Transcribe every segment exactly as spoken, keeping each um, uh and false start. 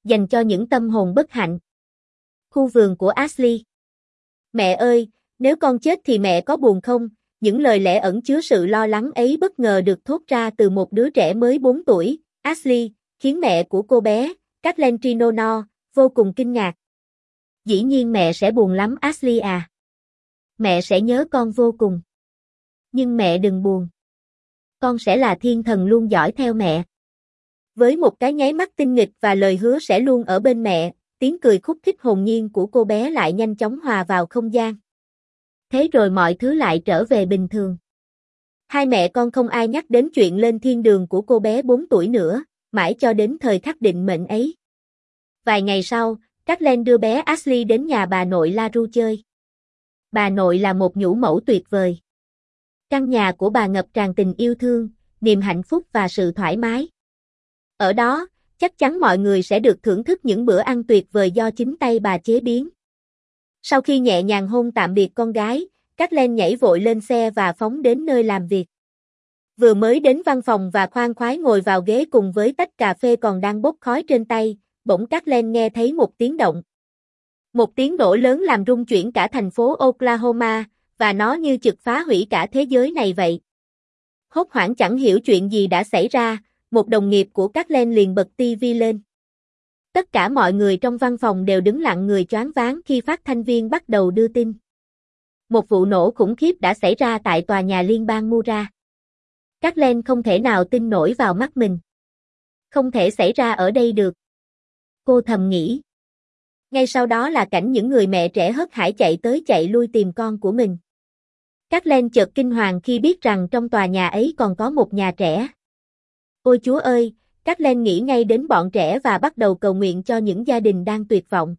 dành cho những tâm hồn bất hạnh. Khu vườn của Ashley. Mẹ ơi, nếu con chết thì mẹ có buồn không? Những lời lẽ ẩn chứa sự lo lắng ấy bất ngờ được thốt ra từ một đứa trẻ mới bốn tuổi, Ashley, khiến mẹ của cô bé, Kathleen Trelawney, vô cùng kinh ngạc. Dĩ nhiên mẹ sẽ buồn lắm Ashley à. Mẹ sẽ nhớ con vô cùng. Nhưng mẹ đừng buồn. Con sẽ là thiên thần luôn dõi theo mẹ. Với một cái nháy mắt tinh nghịch và lời hứa sẽ luôn ở bên mẹ, tiếng cười khúc khích hồn nhiên của cô bé lại nhanh chóng hòa vào không gian. Thế rồi mọi thứ lại trở về bình thường. Hai mẹ con không ai nhắc đến chuyện lên thiên đường của cô bé bốn tuổi nữa, mãi cho đến thời khắc định mệnh ấy. Vài ngày sau, Kathleen đưa bé Ashley đến nhà bà nội LaRue chơi. Bà nội là một nhũ mẫu tuyệt vời. Căn nhà của bà ngập tràn tình yêu thương, niềm hạnh phúc và sự thoải mái. Ở đó, chắc chắn mọi người sẽ được thưởng thức những bữa ăn tuyệt vời do chính tay bà chế biến. Sau khi nhẹ nhàng hôn tạm biệt con gái, Kathleen nhảy vội lên xe và phóng đến nơi làm việc. Vừa mới đến văn phòng và khoan khoái ngồi vào ghế cùng với tách cà phê còn đang bốc khói trên tay, bỗng Kathleen nghe thấy một tiếng động. Một tiếng nổ lớn làm rung chuyển cả thành phố Oklahoma, và nó như chực phá hủy cả thế giới này vậy. Hốt hoảng chẳng hiểu chuyện gì đã xảy ra, một đồng nghiệp của Kathleen liền bật ti vi lên. Tất cả mọi người trong văn phòng đều đứng lặng người choáng váng khi phát thanh viên bắt đầu đưa tin. Một vụ nổ khủng khiếp đã xảy ra tại tòa nhà liên bang Murrah. Kathleen không thể nào tin nổi vào mắt mình. Không thể xảy ra ở đây được. Cô thầm nghĩ. Ngay sau đó là cảnh những người mẹ trẻ hớt hải chạy tới chạy lui tìm con của mình. Kathleen chợt kinh hoàng khi biết rằng trong tòa nhà ấy còn có một nhà trẻ. Ôi Chúa ơi, Kathleen nghĩ ngay đến bọn trẻ và bắt đầu cầu nguyện cho những gia đình đang tuyệt vọng.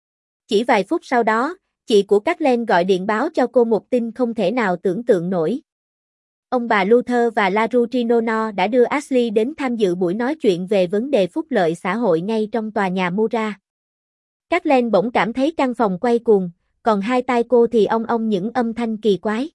Chỉ vài phút sau đó, chị của Kathleen gọi điện báo cho cô một tin không thể nào tưởng tượng nổi. Ông bà Luther và LaRue Trelawney đã đưa Ashley đến tham dự buổi nói chuyện về vấn đề phúc lợi xã hội ngay trong tòa nhà Murrah. Kathleen bỗng cảm thấy căn phòng quay cuồng, còn hai tai cô thì ong ong những âm thanh kỳ quái.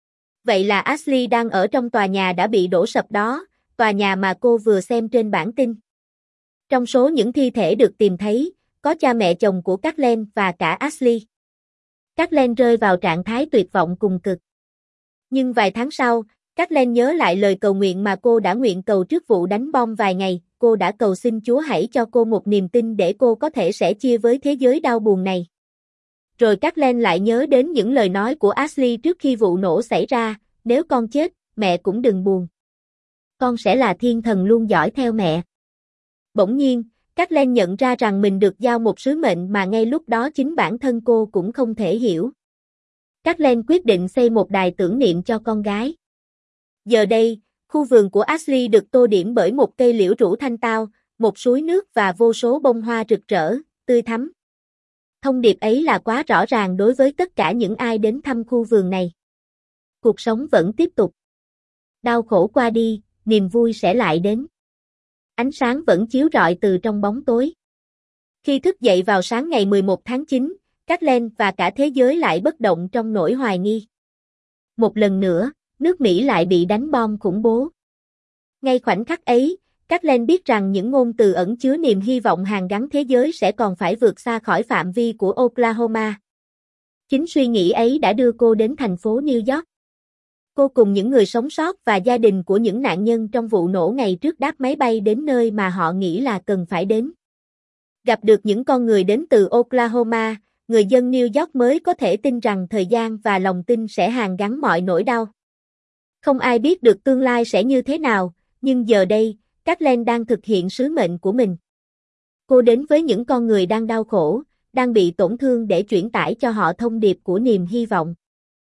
Vậy là Ashley đang ở trong tòa nhà đã bị đổ sập đó, tòa nhà mà cô vừa xem trên bản tin. Trong số những thi thể được tìm thấy, có cha mẹ chồng của Kathleen và cả Ashley. Kathleen rơi vào trạng thái tuyệt vọng cùng cực. Nhưng vài tháng sau, Kathleen nhớ lại lời cầu nguyện mà cô đã nguyện cầu trước vụ đánh bom vài ngày, cô đã cầu xin Chúa hãy cho cô một niềm tin để cô có thể sẻ chia với thế giới đau buồn này. Rồi Kathleen lại nhớ đến những lời nói của Ashley trước khi vụ nổ xảy ra, nếu con chết, mẹ cũng đừng buồn. Con sẽ là thiên thần luôn dõi theo mẹ. Bỗng nhiên, Kathleen nhận ra rằng mình được giao một sứ mệnh mà ngay lúc đó chính bản thân cô cũng không thể hiểu. Kathleen quyết định xây một đài tưởng niệm cho con gái. Giờ đây, khu vườn của Ashley được tô điểm bởi một cây liễu rủ thanh tao, một suối nước và vô số bông hoa rực rỡ, tươi thắm. Thông điệp ấy là quá rõ ràng đối với tất cả những ai đến thăm khu vườn này. Cuộc sống vẫn tiếp tục. Đau khổ qua đi, niềm vui sẽ lại đến. Ánh sáng vẫn chiếu rọi từ trong bóng tối. Khi thức dậy vào sáng ngày mười một tháng chín, Kathleen và cả thế giới lại bất động trong nỗi hoài nghi. Một lần nữa, nước Mỹ lại bị đánh bom khủng bố. Ngay khoảnh khắc ấy, Kathleen biết rằng những ngôn từ ẩn chứa niềm hy vọng hàn gắn thế giới sẽ còn phải vượt xa khỏi phạm vi của Oklahoma. Chính suy nghĩ ấy đã đưa cô đến thành phố New York. Cô cùng những người sống sót và gia đình của những nạn nhân trong vụ nổ ngày trước đáp máy bay đến nơi mà họ nghĩ là cần phải đến. Gặp được những con người đến từ Oklahoma, người dân New York mới có thể tin rằng thời gian và lòng tin sẽ hàn gắn mọi nỗi đau. Không ai biết được tương lai sẽ như thế nào, nhưng giờ đây, Kathleen đang thực hiện sứ mệnh của mình. Cô đến với những con người đang đau khổ, đang bị tổn thương để chuyển tải cho họ thông điệp của niềm hy vọng.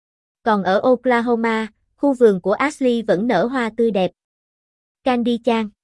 Còn ở Oklahoma, khu vườn của Ashley vẫn nở hoa tươi đẹp. Candy Chan